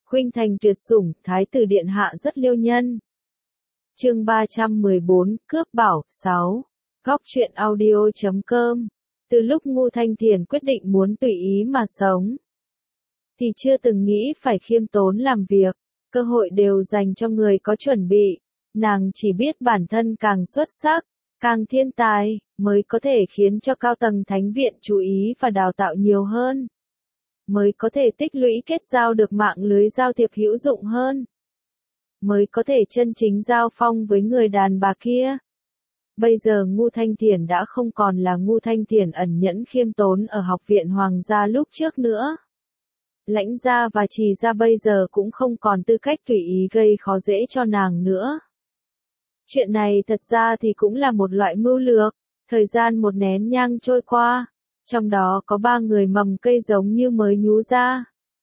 Khuynh thành tuyệt sủng, thái tử điện hạ rất liêu nhân. Chương 314, cướp bảo, 6. Góc truyện audio.com. Từ lúc Ngô Thanh Thiền quyết định muốn tùy ý mà sống, thì chưa từng nghĩ phải khiêm tốn làm việc, cơ hội đều dành cho người có chuẩn bị. Nàng chỉ biết bản thân càng xuất sắc, càng thiên tài, mới có thể khiến cho cao tầng thánh viện chú ý và đào tạo nhiều hơn, mới có thể tích lũy kết giao được mạng lưới giao thiệp hữu dụng hơn, mới có thể chân chính giao phong với người đàn bà kia. Bây giờ Ngô Thanh Thiền đã không còn là Ngô Thanh Thiền ẩn nhẫn khiêm tốn ở học viện Hoàng gia lúc trước nữa. Lãnh gia và Trì gia bây giờ cũng không còn tư cách tùy ý gây khó dễ cho nàng nữa. Chuyện này thật ra thì cũng là một loại mưu lược. Thời gian một nén nhang trôi qua, trong đó có 3 người mầm cây giống như mới nhú ra.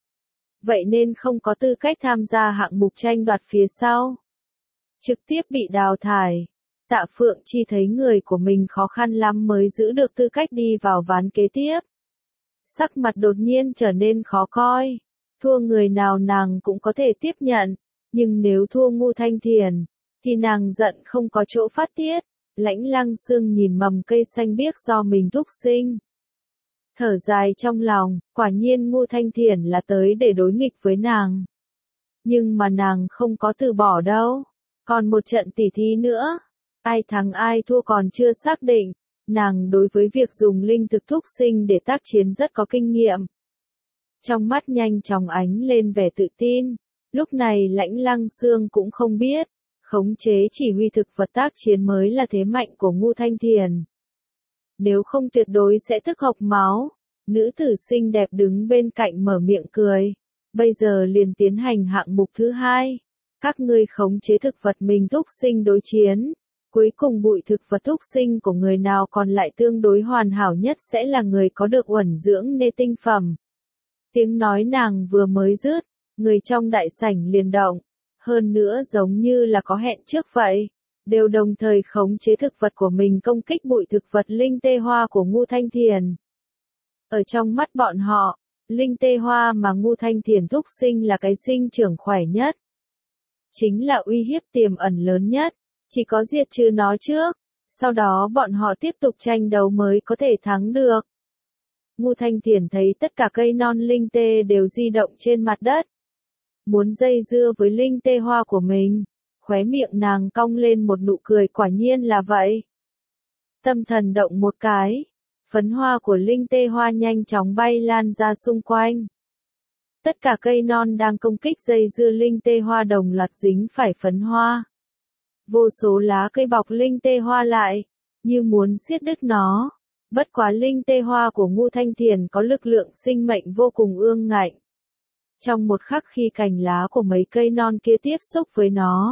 Vậy nên không có tư cách tham gia hạng mục tranh đoạt phía sau, trực tiếp bị đào thải. Tạ Phượng Chi thấy người của mình khó khăn lắm mới giữ được tư cách đi vào ván kế tiếp. Sắc mặt đột nhiên trở nên khó coi. Thua người nào nàng cũng có thể tiếp nhận, nhưng nếu thua Ngô Thanh Thiền, thì nàng giận không có chỗ phát tiết. Lãnh Lăng Sương nhìn mầm cây xanh biếc do mình thúc sinh, thở dài trong lòng, quả nhiên Ngô Thanh Thiền là tới để đối nghịch với nàng. Nhưng mà nàng không có từ bỏ đâu, còn một trận tỉ thí nữa, ai thắng ai thua còn chưa xác định. Nàng đối với việc dùng linh thực thúc sinh để tác chiến rất có kinh nghiệm. Trong mắt nhanh chóng ánh lên vẻ tự tin. Lúc này Lãnh Lăng Sương cũng không biết, khống chế chỉ huy thực vật tác chiến mới là thế mạnh của Ngô Thanh Thiền. Nếu không tuyệt đối sẽ tức hộc máu. Nữ tử xinh đẹp đứng bên cạnh mở miệng cười. Bây giờ liền tiến hành hạng mục thứ 2. Các ngươi khống chế thực vật mình thúc sinh đối chiến. Cuối cùng bụi thực vật thúc sinh của người nào còn lại tương đối hoàn hảo nhất sẽ là người có được uẩn dưỡng nê tinh phẩm. Tiếng nói nàng vừa mới dứt, người trong đại sảnh liền động. Hơn nữa giống như là có hẹn trước vậy, đều đồng thời khống chế thực vật của mình công kích bụi thực vật linh tê hoa của Ngô Thanh Thiền. Ở trong mắt bọn họ, linh tê hoa mà Ngô Thanh Thiền thúc sinh là cái sinh trưởng khỏe nhất, chính là uy hiếp tiềm ẩn lớn nhất. Chỉ có diệt trừ nó trước, sau đó bọn họ tiếp tục tranh đấu mới có thể thắng được. Ngô Thanh Thiền thấy tất cả cây non linh tê đều di động trên mặt đất, muốn dây dưa với linh tê hoa của mình. Khóe miệng nàng cong lên một nụ cười, quả nhiên là vậy. Tâm thần động một cái, phấn hoa của linh tê hoa nhanh chóng bay lan ra xung quanh. Tất cả cây non đang công kích dây dưa linh tê hoa đồng loạt dính phải phấn hoa. Vô số lá cây bọc linh tê hoa lại, như muốn siết đứt nó. Bất quá linh tê hoa của Ngô Thanh Thiền có lực lượng sinh mệnh vô cùng ương ngạnh. Trong một khắc khi cành lá của mấy cây non kia tiếp xúc với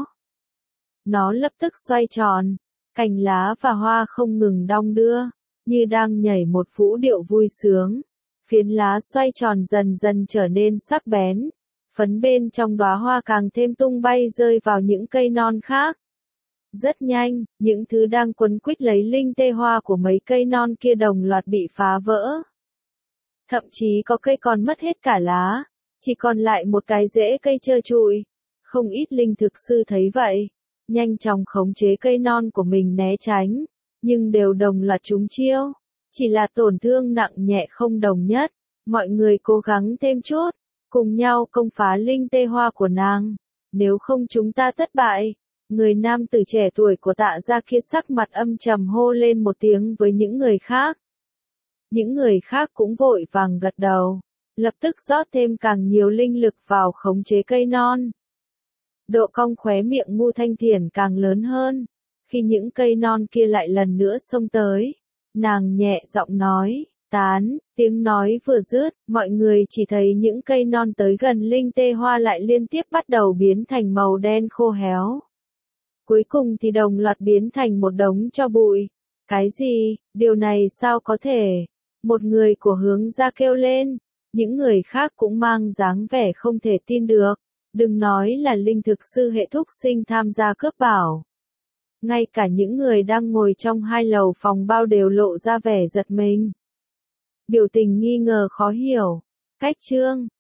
nó lập tức xoay tròn, cành lá và hoa không ngừng đong đưa, như đang nhảy một vũ điệu vui sướng. Phiến lá xoay tròn dần dần trở nên sắc bén, phấn bên trong đóa hoa càng thêm tung bay rơi vào những cây non khác. Rất nhanh, những thứ đang quấn quýt lấy linh tê hoa của mấy cây non kia đồng loạt bị phá vỡ. Thậm chí có cây còn mất hết cả lá, chỉ còn lại một cái rễ cây trơ trụi. Không ít linh thực sư thấy vậy, nhanh chóng khống chế cây non của mình né tránh, nhưng đều đồng loạt trúng chiêu. Chỉ là tổn thương nặng nhẹ không đồng nhất, mọi người cố gắng thêm chút, cùng nhau công phá linh tê hoa của nàng. Nếu không chúng ta thất bại. Người nam tử trẻ tuổi của Tạ gia kia sắc mặt âm trầm hô lên một tiếng với những người khác. Những người khác cũng vội vàng gật đầu, lập tức rót thêm càng nhiều linh lực vào khống chế cây non. Độ cong khóe miệng Ngô Thanh Thiền càng lớn hơn, khi những cây non kia lại lần nữa xông tới. Nàng nhẹ giọng nói, tán, tiếng nói vừa dứt, mọi người chỉ thấy những cây non tới gần linh tê hoa lại liên tiếp bắt đầu biến thành màu đen khô héo. Cuối cùng thì đồng loạt biến thành một đống tro bụi. Cái gì, điều này sao có thể? Một người của Hướng gia kêu lên, những người khác cũng mang dáng vẻ không thể tin được. Đừng nói là linh thực sư hệ thúc sinh tham gia cướp bảo. Ngay cả những người đang ngồi trong 2 lầu phòng bao đều lộ ra vẻ giật mình. Biểu tình nghi ngờ khó hiểu. Cách chương